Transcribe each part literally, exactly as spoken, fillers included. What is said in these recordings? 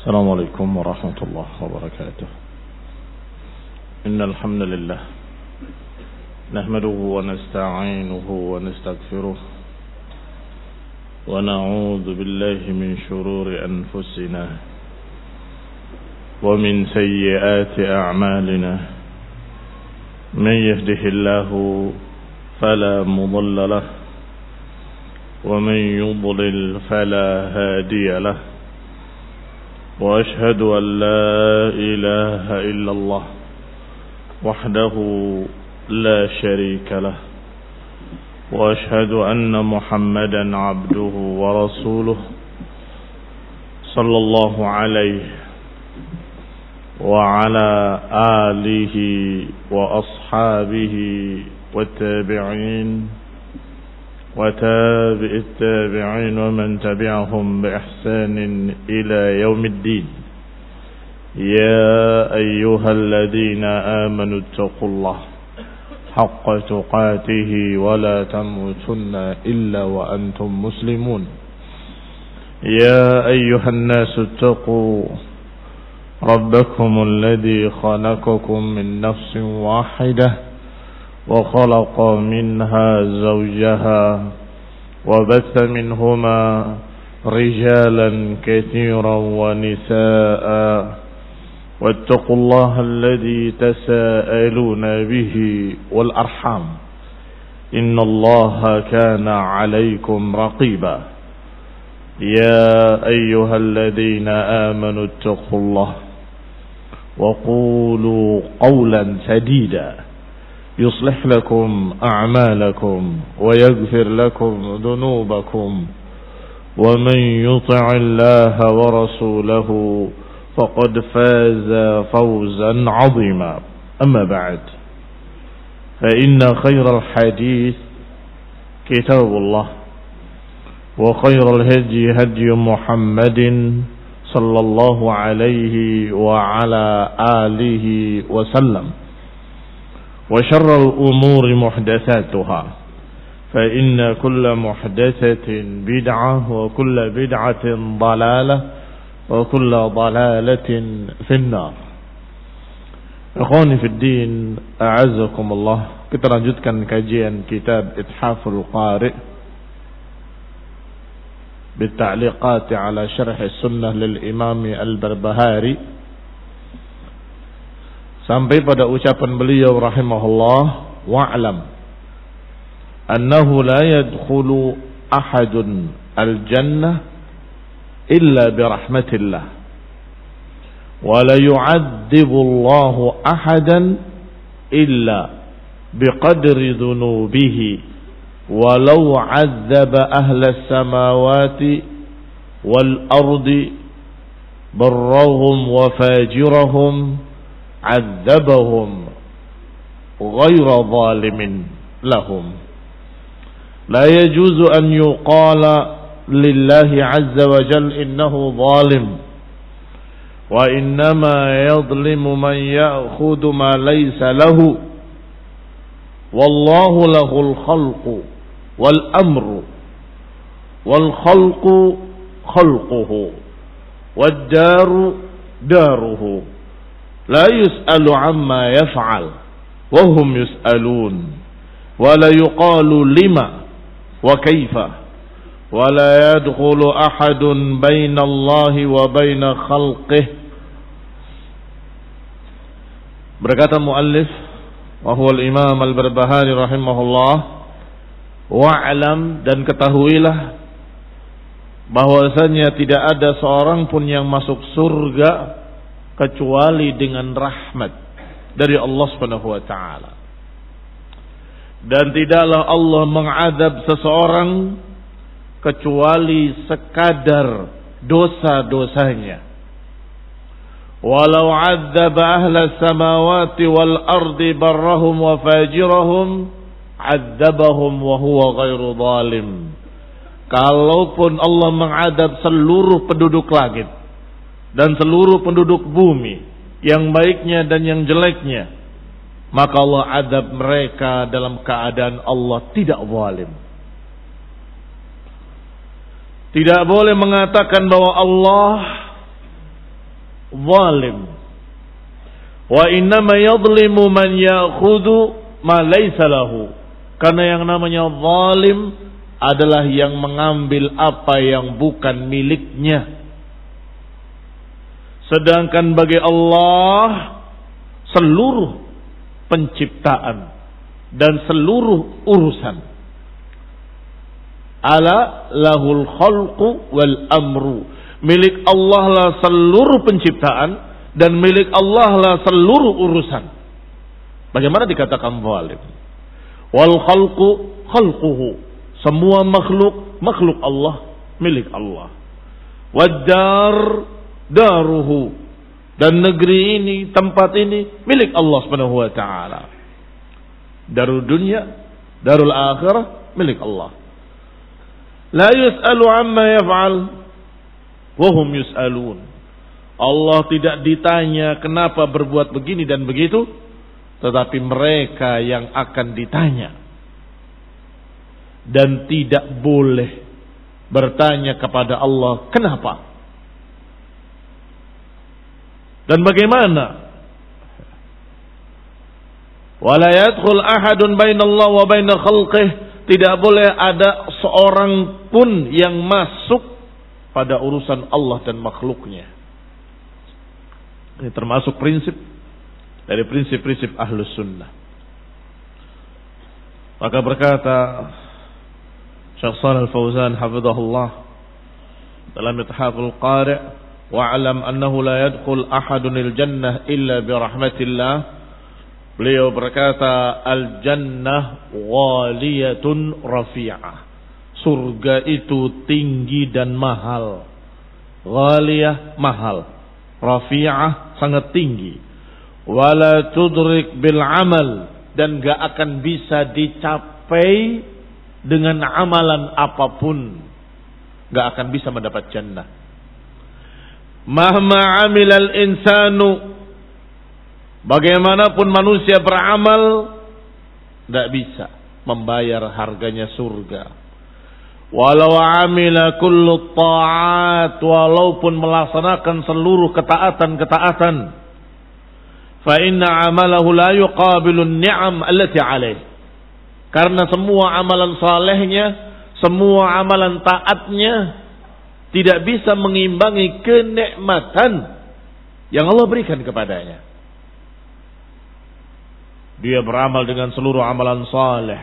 السلام عليكم ورحمة الله وبركاته. إن الحمد لله نحمده ونستعينه ونستغفره ونعوذ بالله من شرور أنفسنا ومن سيئات أعمالنا. من يهده الله فلا مضل له ومن يضلل فلا هادي له. وأشهد أن لا إله إلا الله وحده لا شريك له. وأشهد أن محمدا عبده ورسوله صلى الله عليه وعلى آله وأصحابه والتابعين وتابع التابعين ومن تبعهم بإحسان إلى يوم الدين. يا أيها الذين آمنوا اتقوا الله حق تقاته ولا تموتن إلا وأنتم مسلمون. يا أيها الناس اتقوا ربكم الذي خلقكم من نفس واحدة وخلق منها زوجها وبث منهما رجالا كثيرا ونساء واتقوا الله الذي تساءلون به والأرحام إن الله كان عليكم رقيبا. يا أيها الذين آمنوا اتقوا الله وقولوا قولا سديدا يصلح لكم أعمالكم ويغفر لكم ذنوبكم ومن يطع الله ورسوله فقد فاز فوزا عظيما. أما بعد فإن خير الحديث كتاب الله وخير الهدي هدي محمد صلى الله عليه وعلى آله وسلم. وشر الأمور محدثاتها فإن كل محدثة بدعة وكل بدعة ضلالة وكل ضلالة في النار. Ikhwani fi din, a'azzakumullah. Kita lanjutkan kajian kitab Ithaful Qari' بالتعليقات على شرح السنة للإمام البربهاري sampai pada ucapan beliau rahimahullah, wa'lam annahu la yadkhulu ahadun al-jannah illa birahmatillah wa la yu'adzibu Allahu ahadan illa biqadri dhunubihi walau 'adzaba ahla as-samawati wal ardi barrahum wa fajirahum عذبهم غير ظالم لهم. لا يجوز أن يقال لله عز وجل إنه ظالم، وإنما يظلم من يأخذ ما ليس له، والله له الخلق والأمر، والخلق خلقه، والدار داره، لا يسأل عما يفعل وهم يسألون، ولا يقال لما وكيف، ولا يدخل أحد بين الله وبين خلقه. Berkata muallif wa huwa al-Imam al-Barbahari rahimahullah, wa'lam, dan ketahuilah bahwasanya tidak ada seorang pun yang masuk surga kecuali dengan rahmat dari Allah Subhanahu wa taala. Dan tidaklah Allah mengadab seseorang kecuali sekadar dosa-dosanya. Walau 'adzaba ahla samawati wal ardi barrahum wa fajirahum 'adzabahum wa huwa ghairu zalim. Kalaupun Allah mengadab seluruh penduduk langit dan seluruh penduduk bumi, yang baiknya dan yang jeleknya, maka Allah adab mereka dalam keadaan Allah tidak zalim. Tidak boleh mengatakan bahwa Allah zalim. Wa innama yadhlimu man ya'khudhu ma laysa lahu. Karena yang namanya zalim adalah yang mengambil apa yang bukan miliknya. Sedangkan bagi Allah seluruh penciptaan dan seluruh urusan. Ala lahul khalqu wal amru. Milik Allah lah seluruh penciptaan dan milik Allah lah seluruh urusan. Bagaimana dikatakan zalim? Wal khalqu khalquhu. Semua makhluk makhluk Allah, milik Allah. Wad dar daruhu. Dan negeri ini, tempat ini milik Allah Subhanahu wa taala. Darul dunya, darul akhirah milik Allah. La yus'alu amma yaf'al wa hum yus'alun. Allah tidak ditanya kenapa berbuat begini dan begitu, tetapi mereka yang akan ditanya. Dan tidak boleh bertanya kepada Allah kenapa dan bagaimana. Wala yadkhul ahadun bainallah wa baina khalqih. Tidak boleh ada seorang pun yang masuk pada urusan Allah dan makhluknya. Ini termasuk prinsip dari prinsip-prinsip Ahlus Sunnah. Maka berkata Syekh Shalih Al-Fauzan hafizahullah dalam Ithaful Qari', wa'lam annahu la yadkhul ahadun al-jannah illa bi rahmatillah. Beliau berkata, al-jannah ghaliyatun rafi'ah. Surga itu tinggi dan mahal. Ghaliyah mahal, rafi'ah sangat tinggi. Wala tudrik bil amal, dan gak akan bisa dicapai dengan amalan apapun. Gak akan bisa mendapat jannah. Mahma amilal insanu, bagaimanapun manusia beramal, tidak bisa membayar harganya surga. Walau amila kullu ta'at, walaupun melaksanakan seluruh ketaatan-ketaatan, fa inna amalahu la yuqabilu ni'am allati alaih. Karena semua amalan salehnya, semua amalan taatnya tidak bisa mengimbangi kenikmatan yang Allah berikan kepadanya. Dia beramal dengan seluruh amalan saleh.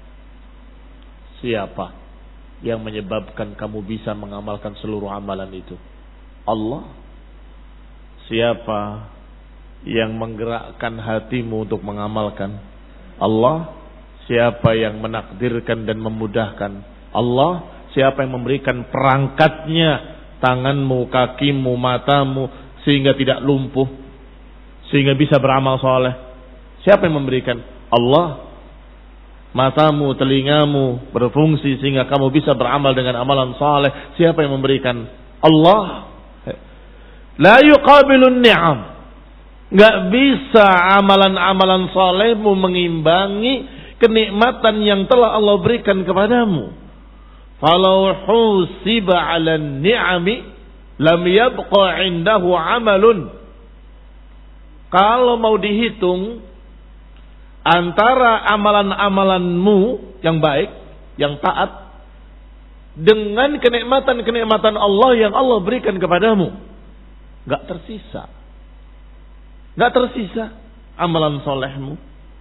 Siapa yang menyebabkan kamu bisa mengamalkan seluruh amalan itu? Allah. Siapa yang menggerakkan hatimu untuk mengamalkan? Allah. Siapa yang menakdirkan dan memudahkan? Allah. Siapa yang memberikan perangkatnya, tanganmu, kakimu, matamu, sehingga tidak lumpuh, sehingga bisa beramal saleh? Siapa yang memberikan? Allah. Matamu, telingamu berfungsi sehingga kamu bisa beramal dengan amalan saleh. Siapa yang memberikan? Allah. La yuqabilun ni'am. Enggak bisa amalan-amalan salehmu mengimbangi kenikmatan yang telah Allah berikan kepadamu. Falau husiba 'ala ni'ami lam yabqa 'indahu 'amalun. Kalau mau dihitung antara amalan-amalanmu yang baik, yang taat, dengan kenikmatan-kenikmatan Allah yang Allah berikan kepadamu, gak tersisa. Gak tersisa amalan solehmu.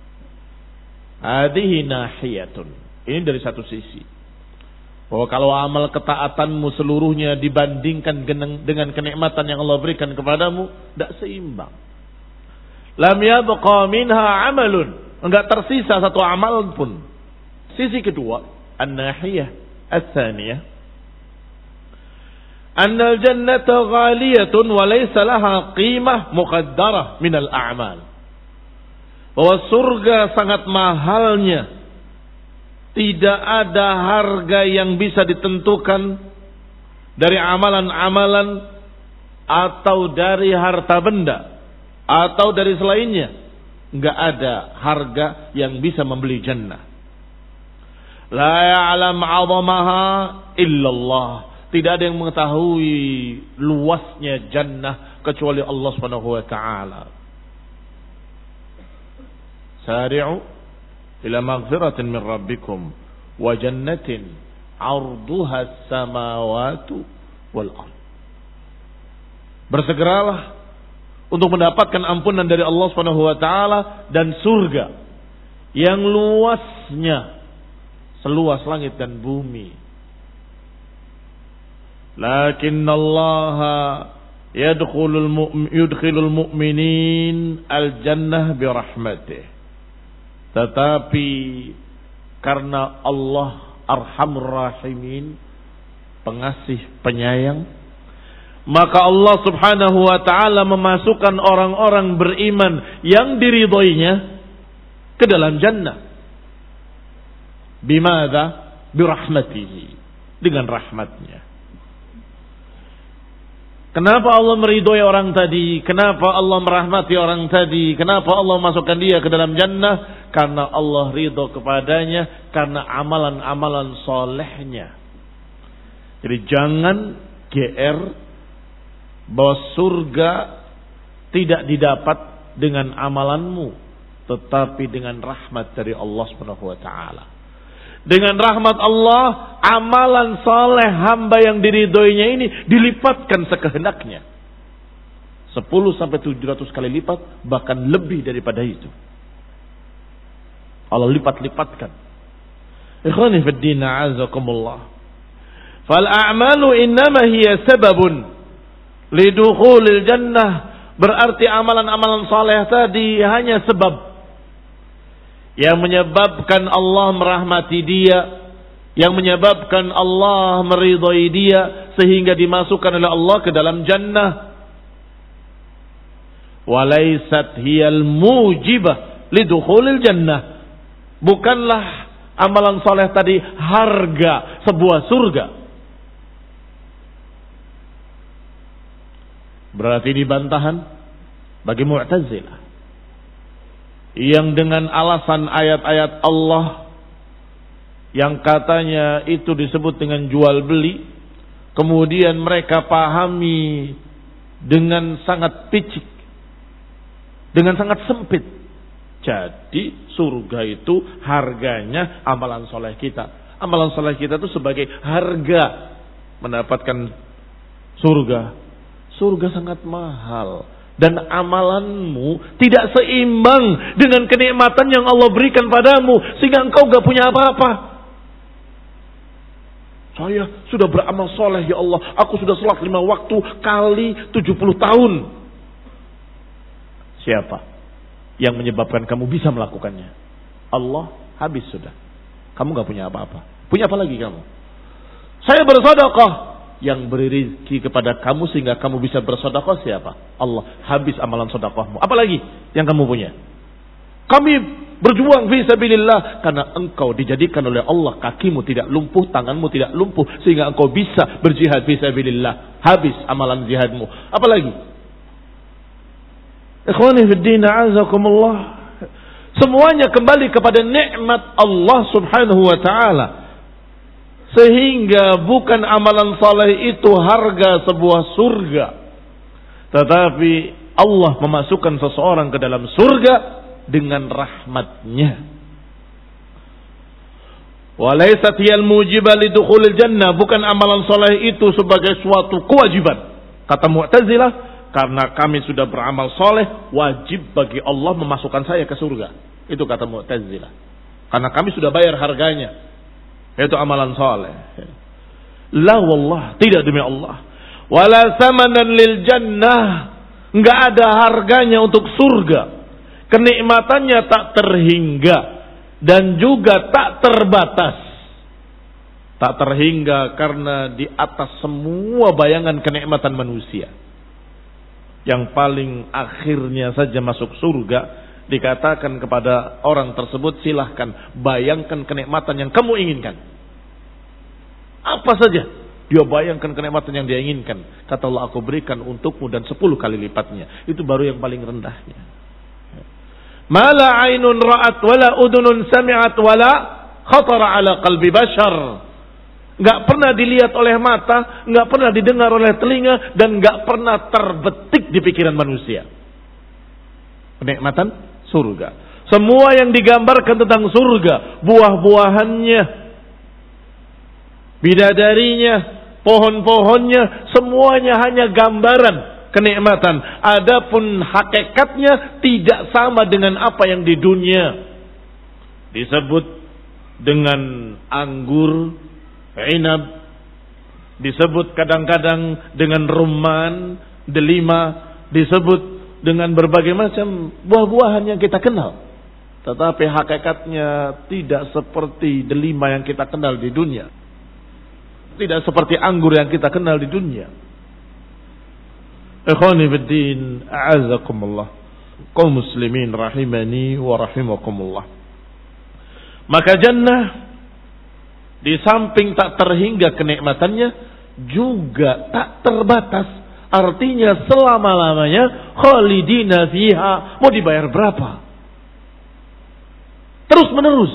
Hadihi nahiyatun. Ini dari satu sisi. Bahwa kalau amal ketaatanmu seluruhnya dibandingkan dengan kenikmatan yang Allah berikan kepadamu, gak seimbang. Lam yabqa minha amalun. Enggak tersisa satu amal pun. Sisi kedua, an-nahiyah ats-tsaniyah, annal jannata ghaliyatun wa laysa laha qimah muqaddarah min al-a'mal. Bahwa surga sangat mahalnya, tidak ada harga yang bisa ditentukan dari amalan-amalan atau dari harta benda atau dari selainnya. Enggak ada harga yang bisa membeli jannah. La ya'lam 'azamaha illallah. Tidak ada yang mengetahui luasnya jannah, kecuali Allah Subhanahu wa taala. Sari'u ila maghfiratin min rabbikum wa jannatin 'arduha as-samawati wal ardh. Bersegeralah untuk mendapatkan ampunan dari Allah Subhanahu wa taala dan surga yang luasnya seluas langit dan bumi. Lakinnallaha yadkhulul mu'min yudkhilul mu'minin al-jannah bi rahmatih. Tetapi karena Allah Arhamur Rahimin, pengasih penyayang, maka Allah Subhanahu wa taala memasukkan orang-orang beriman yang diridhoinya ke dalam jannah. Bimadza? Birahmatihi, dengan rahmatnya. Kenapa Allah meridhoi orang tadi? Kenapa Allah merahmati orang tadi? Kenapa Allah masukkan dia ke dalam jannah? Karena Allah ridho kepadanya, karena amalan-amalan solehnya. Jadi jangan G R bahwa surga tidak didapat dengan amalanmu, tetapi dengan rahmat dari Allah Subhanahu wa taala. Dengan rahmat Allah, amalan saleh hamba yang diridhoinya ini dilipatkan sekehendaknya. sepuluh sampai tujuh ratus kali lipat, bahkan lebih daripada itu. Allah lipat-lipatkan. Ikhwani fid din, a'azakumullah. Fal a'malu innama hiya sababun lidukhulil jannah. Berarti amalan-amalan saleh tadi hanya sebab yang menyebabkan Allah merahmati dia, yang menyebabkan Allah meridhai dia sehingga dimasukkan oleh Allah ke dalam jannah. Walaysat hiyal mujibah lidukhulil jannah. Bukanlah amalan saleh tadi harga sebuah surga. Berarti ini bantahan bagi Mu'tazilah yang dengan alasan ayat-ayat Allah yang katanya itu disebut dengan jual beli, kemudian mereka pahami dengan sangat picik, dengan sangat sempit. Jadi surga itu harganya amalan soleh kita. Amalan soleh kita itu sebagai harga mendapatkan surga. Surga sangat mahal. Dan amalanmu tidak seimbang dengan kenikmatan yang Allah berikan padamu, sehingga engkau gak punya apa-apa. Saya sudah beramal soleh ya Allah, aku sudah sholat lima waktu kali tujuh puluh tahun. Siapa yang menyebabkan kamu bisa melakukannya? Allah, habis sudah. Kamu gak punya apa-apa. Punya apa lagi kamu? Saya bersedekah. Yang beri rezeki kepada kamu sehingga kamu bisa bersedekah siapa? Allah. Habis amalan sedekahmu. Apalagi yang kamu punya? Kami berjuang fi sabilillah karena engkau dijadikan oleh Allah kakimu tidak lumpuh, tanganmu tidak lumpuh sehingga engkau bisa berjihad fi sabilillah. Habis amalan jihadmu. Apalagi? Ikhwani fid din, a'azakumullah. Semuanya kembali kepada nikmat Allah Subhanahu wa taala. Sehingga bukan amalan saleh itu harga sebuah surga, tetapi Allah memasukkan seseorang ke dalam surga dengan rahmatnya. Walaysat hiyal mujibah lidukhulil jannah. Bukan amalan saleh itu sebagai suatu kewajiban. Kata Mu'tazilah, karena kami sudah beramal saleh, wajib bagi Allah memasukkan saya ke surga. Itu kata Mu'tazilah. Karena kami sudah bayar harganya. Itu amalan saleh. La wallah, tidak demi Allah. Wala samanan lil jannah. Enggak ada harganya untuk surga. Kenikmatannya tak terhingga dan juga tak terbatas. Tak terhingga karena di atas semua bayangan kenikmatan manusia. Yang paling akhirnya saja masuk surga, dikatakan kepada orang tersebut, silahkan bayangkan kenikmatan yang kamu inginkan. Apa saja dia bayangkan kenikmatan yang dia inginkan. Kata Allah, aku berikan untukmu dan sepuluh kali lipatnya. Itu baru yang paling rendahnya. Mala ainun ra'at wala udunun sami'at wala khatara ala qalbi bashar. nggak pernah dilihat oleh mata, nggak pernah didengar oleh telinga, dan nggak pernah terbetik di pikiran manusia. Kenikmatan surga. Semua yang digambarkan tentang surga, buah-buahannya, bidadarinya, pohon-pohonnya, semuanya hanya gambaran kenikmatan. Adapun hakikatnya tidak sama dengan apa yang di dunia. Disebut dengan anggur, inab, disebut kadang-kadang dengan rumman, delima, disebut dengan berbagai macam buah-buahan yang kita kenal. Tetapi hakikatnya tidak seperti delima yang kita kenal di dunia. Tidak seperti anggur yang kita kenal di dunia. Ikhwani fiddin, a'azakumullah. Kaum muslimin rahimani wa rahimakumullah. Maka jannah di samping tak terhingga kenikmatannya juga tak terbatas. Artinya selama-lamanya khalidina fiha. Mau dibayar berapa? Terus menerus.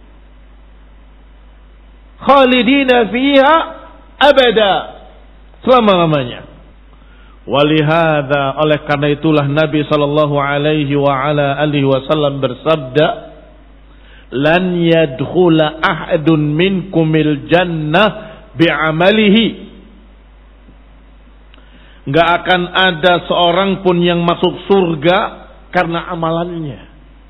Khalidina fiha abada. Selama-lamanya. Walihada, oleh karena itulah Nabi sallallahu alaihi wa ala alihi wasallam bersabda, lan yadkhula ahadun minkumil jannah bi'amalihi. Enggak akan ada seorang pun yang masuk surga karena amalannya.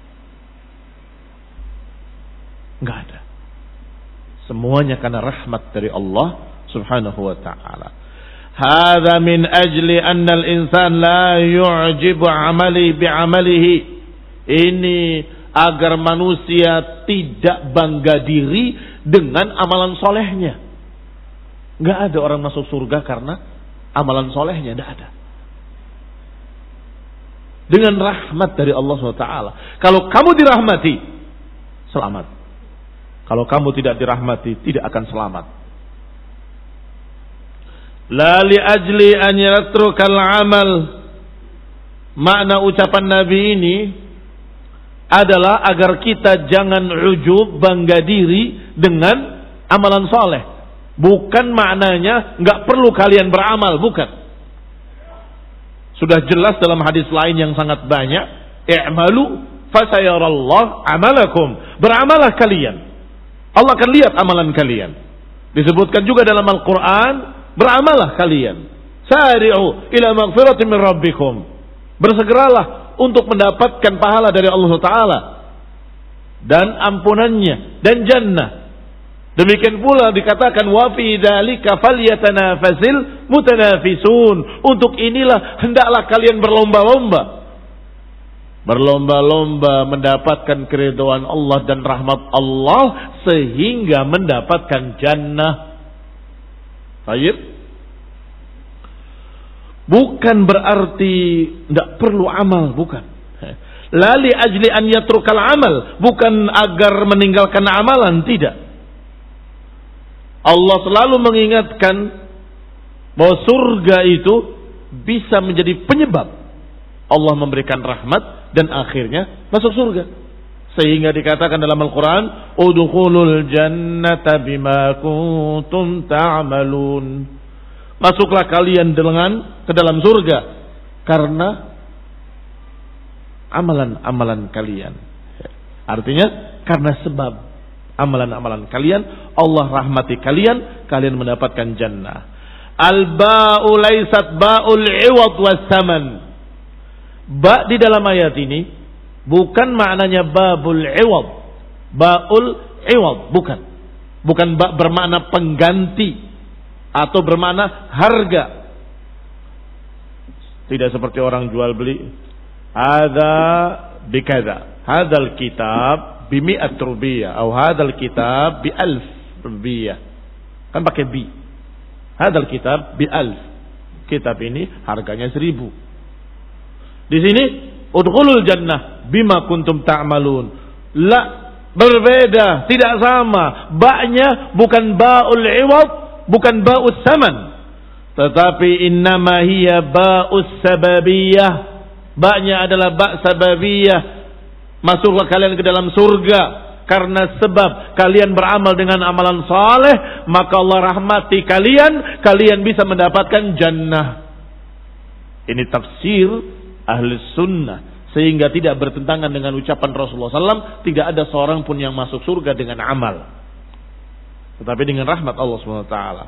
Enggak ada. Semuanya karena rahmat dari Allah Subhanahu wa taala. Hadza min ajli anna al-insan la yu'jibu 'amali bi'amalihi. Ini agar manusia tidak bangga diri dengan amalan solehnya. Enggak ada orang masuk surga karena amalan solehnya, enggak ada. Dengan rahmat dari Allah subhanahu wa taala. Kalau kamu dirahmati, selamat. Kalau kamu tidak dirahmati, tidak akan selamat. La li ajli an yatrukal amal. Makna ucapan Nabi ini adalah agar kita jangan ujub, bangga diri dengan amalan soleh. Bukan maknanya nggak perlu kalian beramal, bukan. Sudah jelas dalam hadis lain yang sangat banyak, i'malu fasayarallah amalakum. Beramalah kalian, Allah akan lihat amalan kalian. Disebutkan juga dalam Al-Quran, beramalah kalian. Sari'u ila maghfiratin min rabbikum. Bersegeralah untuk mendapatkan pahala dari Allah Taala dan ampunannya dan jannah. Demikian pula dikatakan wa fi dzalika falyatanafasil mutanafisun. Untuk inilah hendaklah kalian berlomba-lomba. Berlomba-lomba mendapatkan keridhaan Allah dan rahmat Allah sehingga mendapatkan jannah. Baik. Bukan berarti tidak perlu amal, bukan. La li ajli an yatrukal amal, bukan agar meninggalkan amalan, tidak. Allah selalu mengingatkan bahwa surga itu bisa menjadi penyebab Allah memberikan rahmat dan akhirnya masuk surga. Sehingga dikatakan dalam Al-Quran, udkhulul jannata bima kuntum ta'malun. Masuklah kalian dengan ke dalam surga karena amalan-amalan kalian. Artinya karena sebab amalan-amalan kalian, Allah rahmati kalian, kalian mendapatkan jannah. Al-ba'u laysat ba'ul 'iwad was saman. Ba di dalam ayat ini bukan maknanya babul 'iwad. Ba'ul 'iwad, bukan. Bukan ba bermakna pengganti atau bermakna harga. Tidak seperti orang jual beli. Hadza bikadza. Hadzal kitab bimi'at rubiyah atau hadzal kitab bi alf rubiyah. Kan pakai bi. Hadzal kitab bi alf. Kitab ini harganya seribu. Di sini udkhulul jannah bima kuntum ta'malun. La, berbeda, tidak sama. Ba'nya bukan ba'ul 'iwad, bukan ba'us saman, tetapi innama hiya ba'us sababiyah. Ba'nya adalah ba' sababiyah. Masuklah kalian ke dalam surga karena sebab kalian beramal dengan amalan saleh, maka Allah rahmati kalian, kalian bisa mendapatkan jannah. Ini tafsir ahli sunnah, sehingga tidak bertentangan dengan ucapan Rasulullah sallallahu alaihi wasallam, tidak ada seorang pun yang masuk surga dengan amal, tetapi dengan rahmat Allah subhanahu wa taala.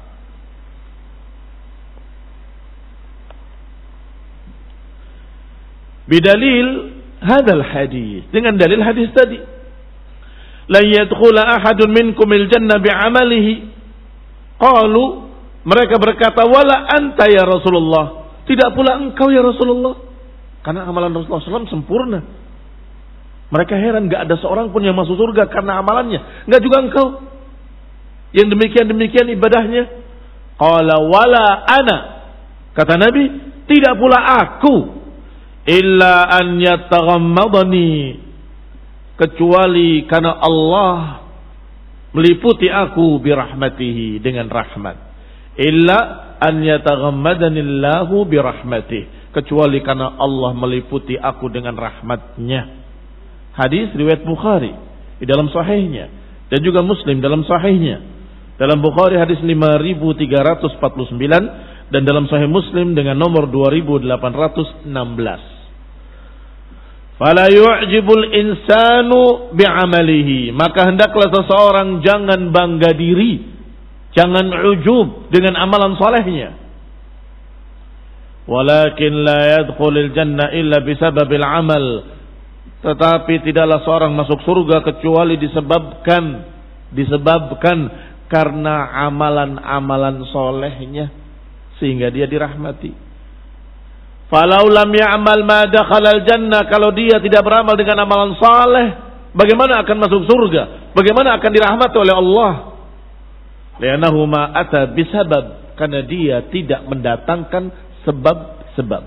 Bidalil hadal hadis, dengan dalil hadis tadi, la yadkhula ahadun minkumil jannah bi'amalihi. Qalu, mereka berkata, wala anta ya Rasulullah, tidak pula engkau ya Rasulullah, karena amalan Rasulullah sallallahu alaihi wasallam sempurna. Mereka heran, gak ada seorang pun yang masuk surga karena amalannya, gak juga engkau yang demikian-demikian ibadahnya. Qala wala ana, kata Nabi, tidak pula aku, illa an yataghammadani, kecuali karena Allah meliputi aku birahmatihi, dengan rahmat. Illa an yataghammadani Allahu birahmatihi, kecuali karena Allah meliputi aku dengan rahmatnya. Hadis riwayat Bukhari di dalam sahihnya, dan juga Muslim dalam sahihnya. Dalam Bukhari hadis lima ribu tiga ratus empat puluh sembilan, dan dalam Sahih Muslim dengan nomor dua ribu delapan ratus enam belas. Fala yu'jibul insanu bi'amalihi, maka hendaklah seseorang jangan bangga diri, jangan ujub dengan amalan salehnya. Walakin la yadkhulul jannah illa bisababil amal, tetapi tidaklah seorang masuk surga kecuali disebabkan disebabkan karena amalan-amalan solehnya, sehingga dia dirahmati. Falau lam ya'mal ma dakhalal jannah, kalau dia tidak beramal dengan amalan saleh, bagaimana akan masuk surga? Bagaimana akan dirahmati oleh Allah? Li'annahu ma ata bisabab, karena dia tidak mendatangkan sebab-sebab.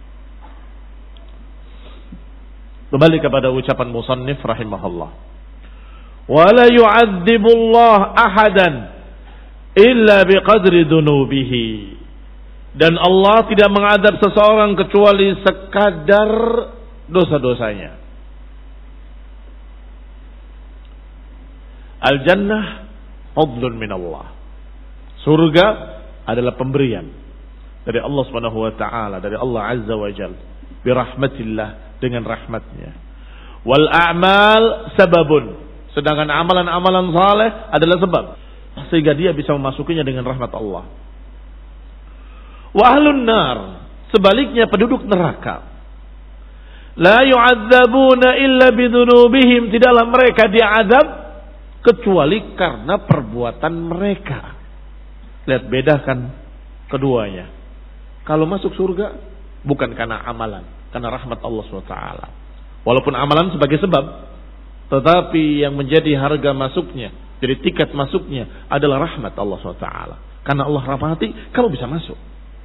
Kembali kepada ucapan musannif rahimahullah. Wala yu'adzibullah ahadan illa biqadri dunubihi, dan Allah tidak mengadab seseorang kecuali sekadar dosa-dosanya. Al-jannah fadlun min Allah, surga adalah pemberian dari Allah Subhanahu wa taala, dari Allah Azza wa Jalla, bi rahmatillah, dengan rahmatnya. Wal a'mal sababun, sedangkan amalan-amalan saleh adalah sebab sehingga dia bisa memasukinya dengan rahmat Allah. Wa ahlun nar, sebaliknya penduduk neraka, la yu'adzabuna illa bidunubihim, tidaklah mereka diazab kecuali karena perbuatan mereka. Lihat, bedakan keduanya. Kalau masuk surga bukan karena amalan, karena rahmat Allah subhanahu wa taala. Walaupun amalan sebagai sebab, tetapi yang menjadi harga masuknya, jadi tiket masuknya adalah rahmat Allah subhanahu wa taala. Karena Allah rahmati, kalau bisa masuk.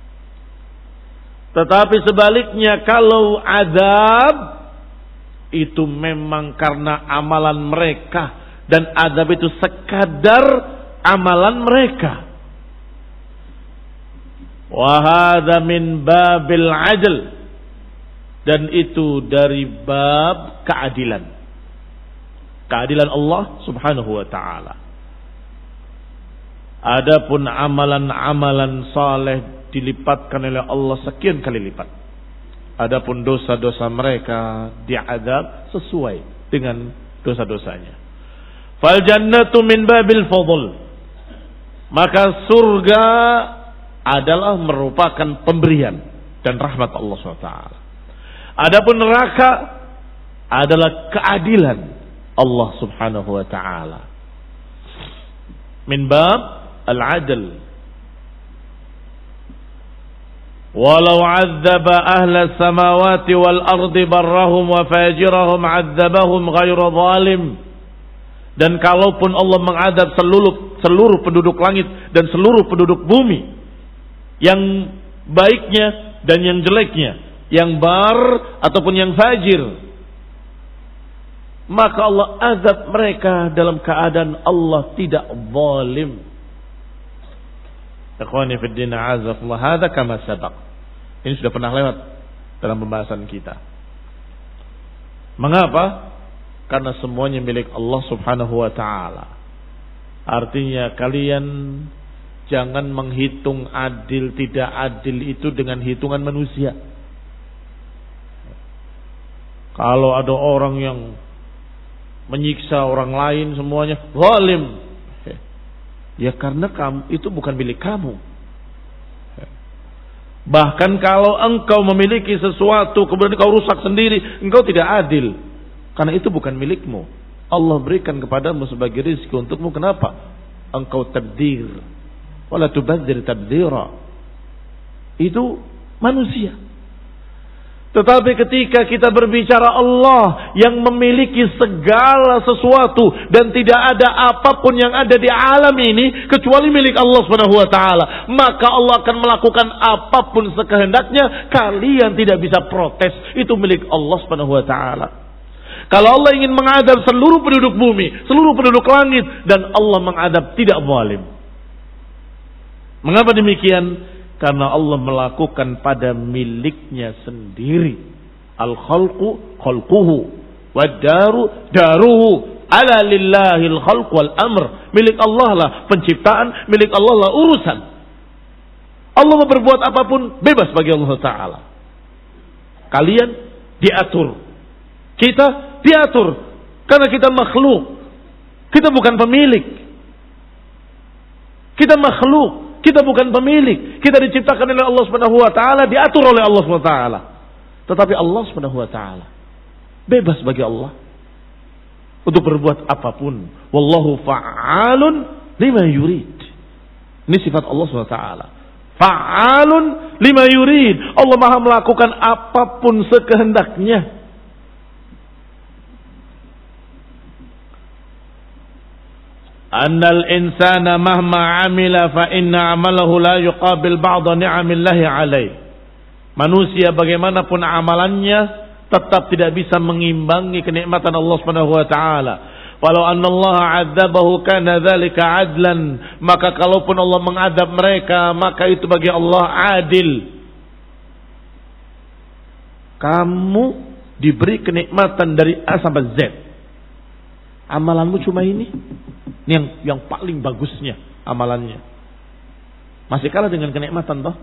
Tetapi sebaliknya, kalau azab itu memang karena amalan mereka, dan azab itu sekadar amalan mereka. Wa hadza min babil adl, dan itu dari bab keadilan. Keadilan Allah subhanahu wa ta'ala. Adapun amalan-amalan saleh dilipatkan oleh Allah sekian kali lipat. Adapun dosa-dosa mereka diazab sesuai dengan dosa-dosanya. Fal jannatu min babil fadl, maka surga adalah merupakan pemberian dan rahmat Allah subhanahu wa taala. Adapun neraka adalah keadilan Allah subhanahu wa ta'ala. Min bab al-adl. Walau azzaba ahla samawati wal ardi barrahum wa fajirahum azzabahum ghairu zalim. Dan kalaupun Allah mengadab seluruh seluruh penduduk langit dan seluruh penduduk bumi, yang baiknya dan yang jeleknya, yang bar ataupun yang fajir, maka Allah azab mereka dalam keadaan Allah tidak zalim. Ikhwani fi din, a'azakumullah, hadza kama sabaq. Ini sudah pernah lewat dalam pembahasan kita. Mengapa? Karena semuanya milik Allah subhanahu wa ta'ala. Artinya kalian jangan menghitung adil tidak adil itu dengan hitungan manusia. Kalau ada orang yang menyiksa orang lain semuanya zalim, ya karena kamu itu bukan milik kamu. Bahkan kalau engkau memiliki sesuatu kemudian kau rusak sendiri, engkau tidak adil. Karena itu bukan milikmu. Allah berikan kepadamu sebagai rezeki untukmu. Kenapa? Engkau tabdir. Wala tubadzir tabdira. Itu manusia. Tetapi ketika kita berbicara Allah yang memiliki segala sesuatu dan tidak ada apapun yang ada di alam ini kecuali milik Allah Subhanahu wa taala, maka Allah akan melakukan apapun sekehendaknya, kalian tidak bisa protes, itu milik Allah Subhanahu wa taala. Kalau Allah ingin mengadab seluruh penduduk bumi, seluruh penduduk langit, dan Allah mengadab tidak zalim. Mengapa demikian? Karena Allah melakukan pada miliknya sendiri. Al-khalqu khalquhu wad-daru daruhu. Ala lillahil khalq wal amr. Milik Allah lah penciptaan, milik Allah lah urusan. Allah mau berbuat apapun bebas bagi Allah Ta'ala. Kalian diatur, kita diatur, karena kita makhluk. Kita bukan pemilik. Kita makhluk. Kita bukan pemilik. Kita diciptakan oleh Allah Subhanahu wa taala, diatur oleh Allah Subhanahu wa taala. Tetapi Allah Subhanahu wa taala bebas bagi Allah untuk berbuat apapun. Wallahu fa'alun lima yurid. Ini sifat Allah Subhanahu wa taala. Fa'alun lima yurid. Allah Maha melakukan apapun sekehendaknya. Annal insana mahma amila fa inna amalahu la yuqabil ba'da ni'amillahi alaih. Manusia bagaimanapun amalannya tetap tidak bisa mengimbangi kenikmatan Allah Subhanahu wa taala. Walau anna Allah 'adzabahu kana dzalika 'adlan, maka kalaupun Allah mengadab mereka, maka itu bagi Allah adil. Kamu diberi kenikmatan dari A sampai Z. Amalanmu cuma ini. Ini yang yang paling bagusnya amalannya. Masih kalah dengan kenikmatan toh.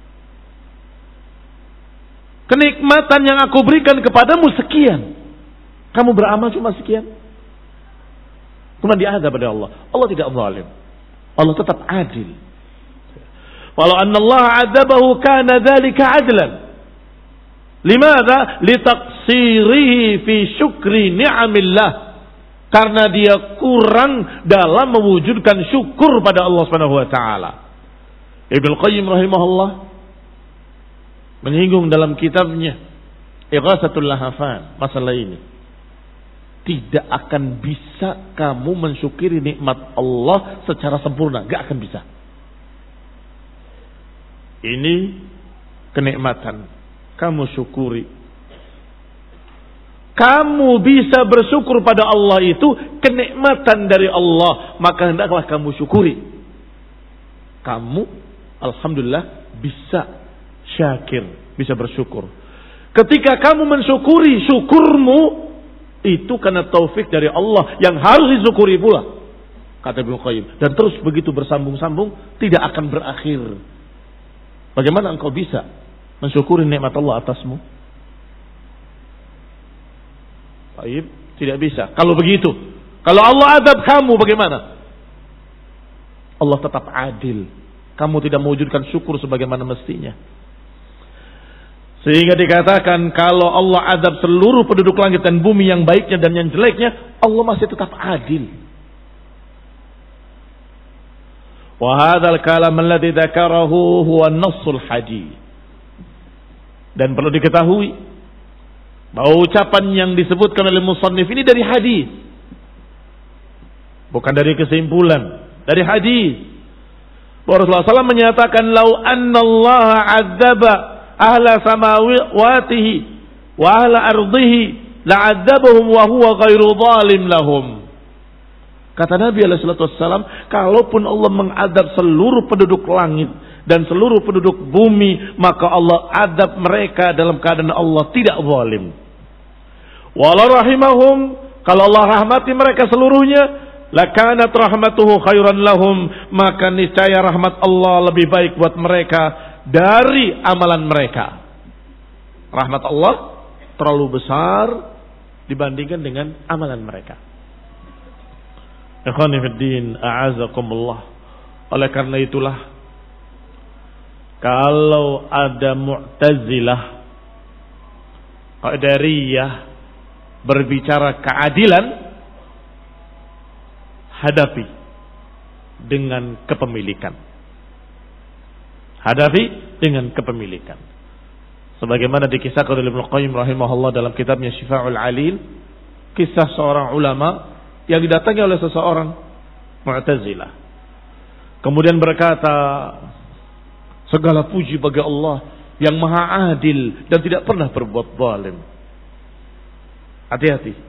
Kenikmatan yang aku berikan kepadamu sekian. Kamu beramal cuma sekian. Kemudian diadab pada Allah. Allah tidak zalim. Allah tetap adil. Walau anna Allah 'adzabahu kana dzalika 'adlan. Limadza? Litaqsirihi fi syukri ni'amillah. Karena dia kurang dalam mewujudkan syukur pada Allah Subhanahu wa taala. Ibnu Qayyim rahimahullah menyinggung dalam kitabnya Ighatsatul Lahafan masalah ini. Tidak akan bisa kamu mensyukuri nikmat Allah secara sempurna, enggak akan bisa. Ini kenikmatan, kamu syukuri. Kamu bisa bersyukur pada Allah itu kenikmatan dari Allah, maka hendaklah kamu syukuri. Kamu alhamdulillah bisa syakir, bisa bersyukur. Ketika kamu mensyukuri, syukurmu itu karena taufik dari Allah yang harus disyukuri pula, kata Ibnu Qayyim. Dan terus begitu bersambung-sambung, tidak akan berakhir. Bagaimana engkau bisa mensyukuri nikmat Allah atasmu? Baik, tidak bisa. Kalau begitu, kalau Allah adab kamu bagaimana? Allah tetap adil. Kamu tidak mewujudkan syukur sebagaimana mestinya. Sehingga dikatakan kalau Allah adab seluruh penduduk langit dan bumi yang baiknya dan yang jeleknya, Allah masih tetap adil. Wa hadzal kalam alladhi dzakarahu huwa an-nassul hadith. Dan perlu diketahui bahwa ucapan yang disebutkan oleh musannif ini dari hadis, bukan dari kesimpulan, dari hadis. Rasulullah shallallahu alaihi wasallam menyatakan, "Lau anna Allah 'adzaba ahla samawatihi wa ahla ardihi la'adzabahum wa huwa ghairu zalim lahum." Kata Nabi alaihi wasallam, kalaupun Allah mengadab seluruh penduduk langit dan seluruh penduduk bumi, maka Allah adab mereka dalam keadaan Allah tidak zalim. Wala rahimahum, Kalau Allah rahmati mereka seluruhnya, lakanat rahmatuhu khairan lahum, maka niscaya rahmat Allah lebih baik buat mereka dari amalan mereka. Rahmat Allah terlalu besar dibandingkan dengan amalan mereka. Ikhwani fid din, a'azakumullah. Oleh karena itulah, kalau ada Mu'tazilah, Qadariyah berbicara keadilan, hadapi dengan kepemilikan. Hadapi dengan kepemilikan. Sebagaimana dikisahkan oleh Ibnu Qayyim rahimahullah dalam kitabnya Syifa'ul Alil, kisah seorang ulama yang didatangi oleh seseorang Mu'tazilah. Kemudian berkata, segala puji bagi Allah yang maha adil dan tidak pernah berbuat zalim. Hati-hati.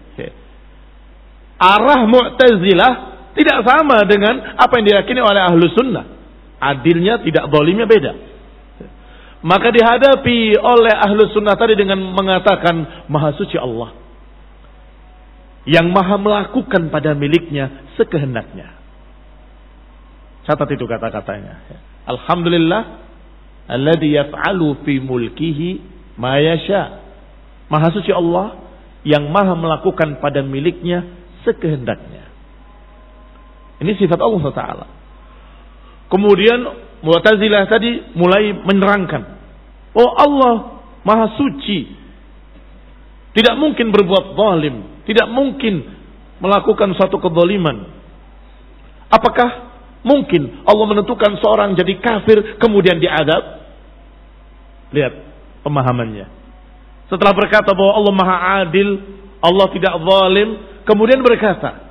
Arah Mu'tazilah tidak sama dengan apa yang diyakini oleh ahlu sunnah. Adilnya tidak zalimnya beda. Maka dihadapi oleh ahlu sunnah tadi dengan mengatakan maha suci Allah, yang maha melakukan pada miliknya sekehendaknya. Catat itu kata-katanya. Alhamdulillah alladzi yaf'alu fi mulkihi ma yasha. Maha suci Allah yang maha melakukan pada miliknya sekehendaknya. Ini sifat Allah Taala. Kemudian Mu'tazilah tadi mulai menerangkan, oh Allah maha suci, tidak mungkin berbuat zalim, tidak mungkin melakukan suatu kezaliman. Apakah mungkin Allah menentukan seorang jadi kafir kemudian diadab? Lihat pemahamannya. Setelah berkata bahwa Allah maha adil, Allah tidak zalim, kemudian berkata,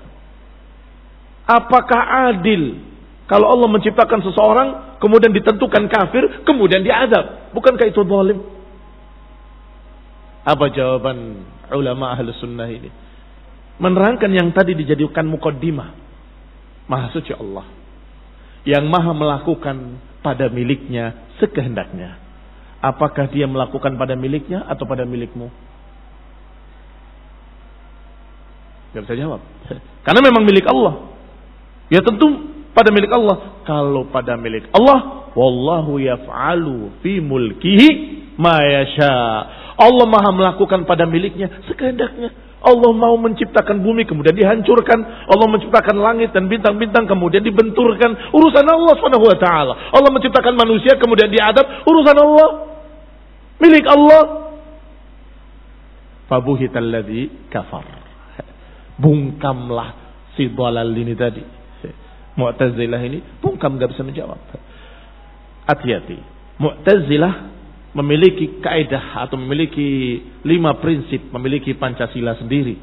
apakah adil kalau Allah menciptakan seseorang kemudian ditentukan kafir kemudian diadab? Bukankah itu zalim? Apa jawaban ulama ahli sunnah ini? Menerangkan yang tadi dijadikan mukaddimah. Maha suci Allah yang maha melakukan pada miliknya sekehendaknya. Apakah dia melakukan pada miliknya atau pada milikmu? Gak bisa jawab. Karena memang milik Allah. Ya tentu pada milik Allah. Kalau pada milik Allah, wallahu yaf'alu fi mulkihi ma yasha. Allah maha melakukan pada miliknya sekehendaknya. Allah mau menciptakan bumi kemudian dihancurkan. Allah menciptakan langit dan bintang-bintang kemudian dibenturkan. Urusan Allah subhanahu wa ta'ala. Allah menciptakan manusia kemudian diadab. Urusan Allah. Milik Allah. Fabuhital ladzi kafar. Bungkamlah si dhalal ini tadi. Mu'tazilah ini bungkam, gak bisa menjawab. Hati-hati. Mu'tazilah memiliki kaidah atau memiliki lima prinsip, memiliki Pancasila sendiri.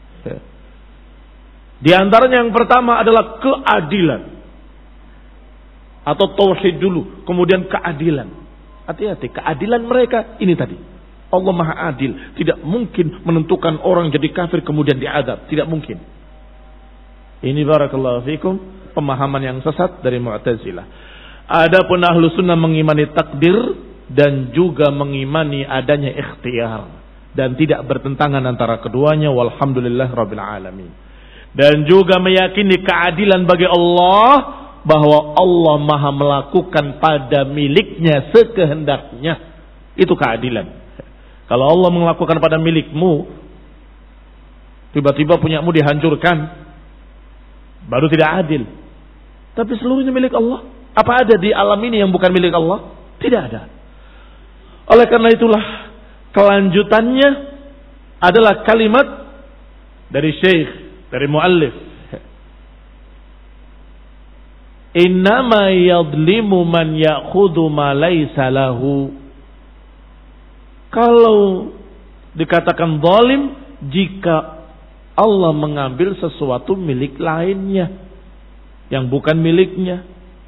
Di antaranya yang pertama adalah keadilan. Atau tauhid dulu, kemudian keadilan. Hati-hati, keadilan mereka ini tadi. Allah maha adil, tidak mungkin menentukan orang jadi kafir kemudian diadab, tidak mungkin. Ini barakallahu fikum pemahaman yang sesat dari Mu'tazilah. Adapun ahlu sunnah mengimani takdir dan juga mengimani adanya ikhtiar dan tidak bertentangan antara keduanya. Walhamdulillah rabbil alamin. Dan juga meyakini keadilan bagi Allah, bahwa Allah maha melakukan pada miliknya sekehendaknya. Itu keadilan. Kalau Allah melakukan pada milikmu, tiba-tiba punyamu dihancurkan, baru tidak adil. Tapi seluruhnya milik Allah. Apa ada di alam ini yang bukan milik Allah? Tidak ada. Oleh karena itulah kelanjutannya adalah kalimat dari syekh, dari muallif. Innama yadlimu man ya'khudhu ma laysa lahu. Kalau dikatakan zalim jika Allah mengambil sesuatu milik lainnya yang bukan miliknya.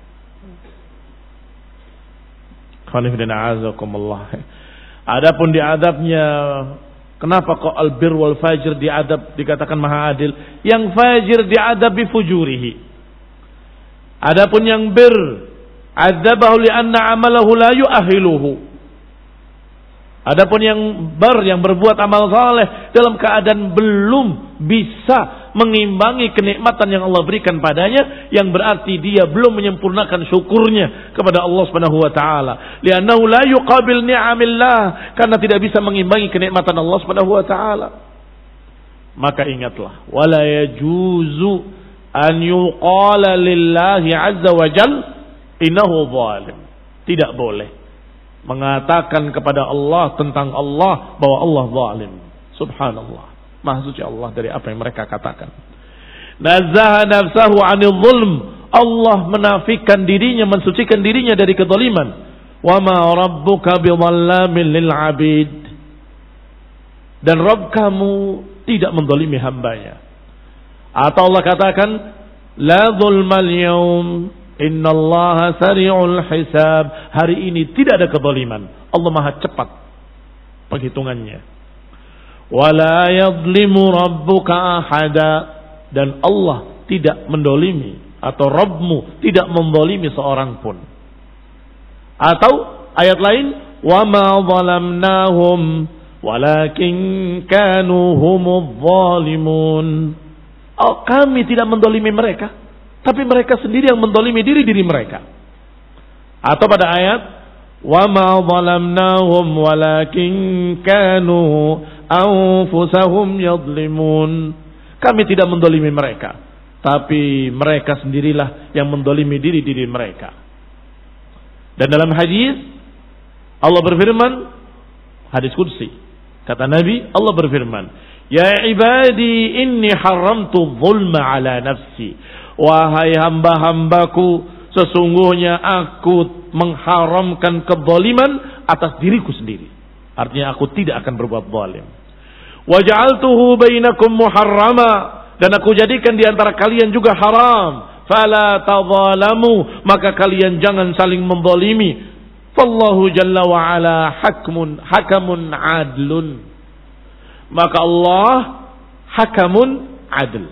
Adapun diadabnya, kenapa kok albir wal fajir diadab dikatakan maha adil? Yang fajir diadab bi fujurihi. Adapun yang bir, adabahu li'anna amalahu la yu'ahiluhu. Adapun yang bar, yang berbuat amal saleh dalam keadaan belum bisa mengimbangi kenikmatan yang Allah berikan padanya, yang berarti dia belum menyempurnakan syukurnya kepada Allah Subhanahu wa taala. Li'annahu la yuqabil ni'amillah, karena tidak bisa mengimbangi kenikmatan Allah Subhanahu wa taala. Maka ingatlah, wala yajuzu an yuqala lillahi azza wa jal innahu zalim. Tidak boleh mengatakan kepada Allah tentang Allah bahwa Allah zalim. Subhanallah. Maha suci Allah dari apa yang mereka katakan. Nazaha nafsahu 'anil zulm. Allah menafikan dirinya, mensucikan dirinya dari kezaliman. Wa ma rabbuka bidhallamin lil 'abid. Dan Rabb kamu tidak menzalimi hambanya. Atau Allah katakan, la zulmal yaum, innallaha sari'ul hisab. Hari ini tidak ada kezaliman. Allah Maha cepat penghitungannya. Wala yadlimu rabbuka ahada, dan Allah tidak mendolimi, atau Rabbmu tidak mendolimi seorang pun. Atau ayat lain, wa ma zalamnahum walakin kanu humudz zalimun. Oh, kami tidak mendolimi mereka, tapi mereka sendiri yang mendolimi diri-diri mereka. Atau pada ayat, wa ma zalamnahum walakin kanu anfusahum yadlimun. Kami tidak mendolimi mereka, tapi mereka sendirilah yang mendolimi diri-diri mereka. Dan dalam hadis Allah berfirman, hadis qudsi, kata Nabi, Allah berfirman, ya ibadi inni haramtu zulma ala nafsi. Wahai hamba-hambaku, sesungguhnya aku mengharamkan kezaliman atas diriku sendiri. Artinya aku tidak akan berbuat zalim. Wa ja'altuhu bainakum muharrama, dan aku jadikan di antara kalian juga haram. Fala tadzalamu, maka kalian jangan saling menzalimi. Fallahu jalla wa ala hakmun hakamun adlun. Maka Allah hakamun adl,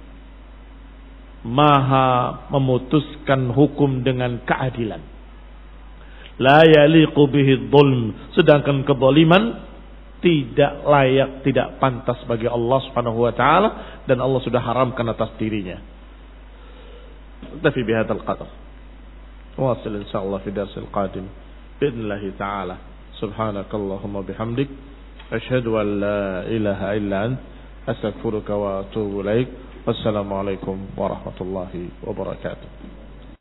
Maha memutuskan hukum dengan keadilan. La yaliqu bihi dzulm, sedangkan kezaliman tidak layak, tidak pantas bagi Allah Subhanahu wa taala, dan Allah sudah haramkan atas dirinya. Tafi bihadzal qadar. Wasil insyaallah fi darsil qadim باذنillah taala. Subhanakallahumma bihamdik asyhadu an la ilaha illa ant astaghfiruka wa atubu ilaik. Wassalamu alaikum warahmatullahi wabarakatuh.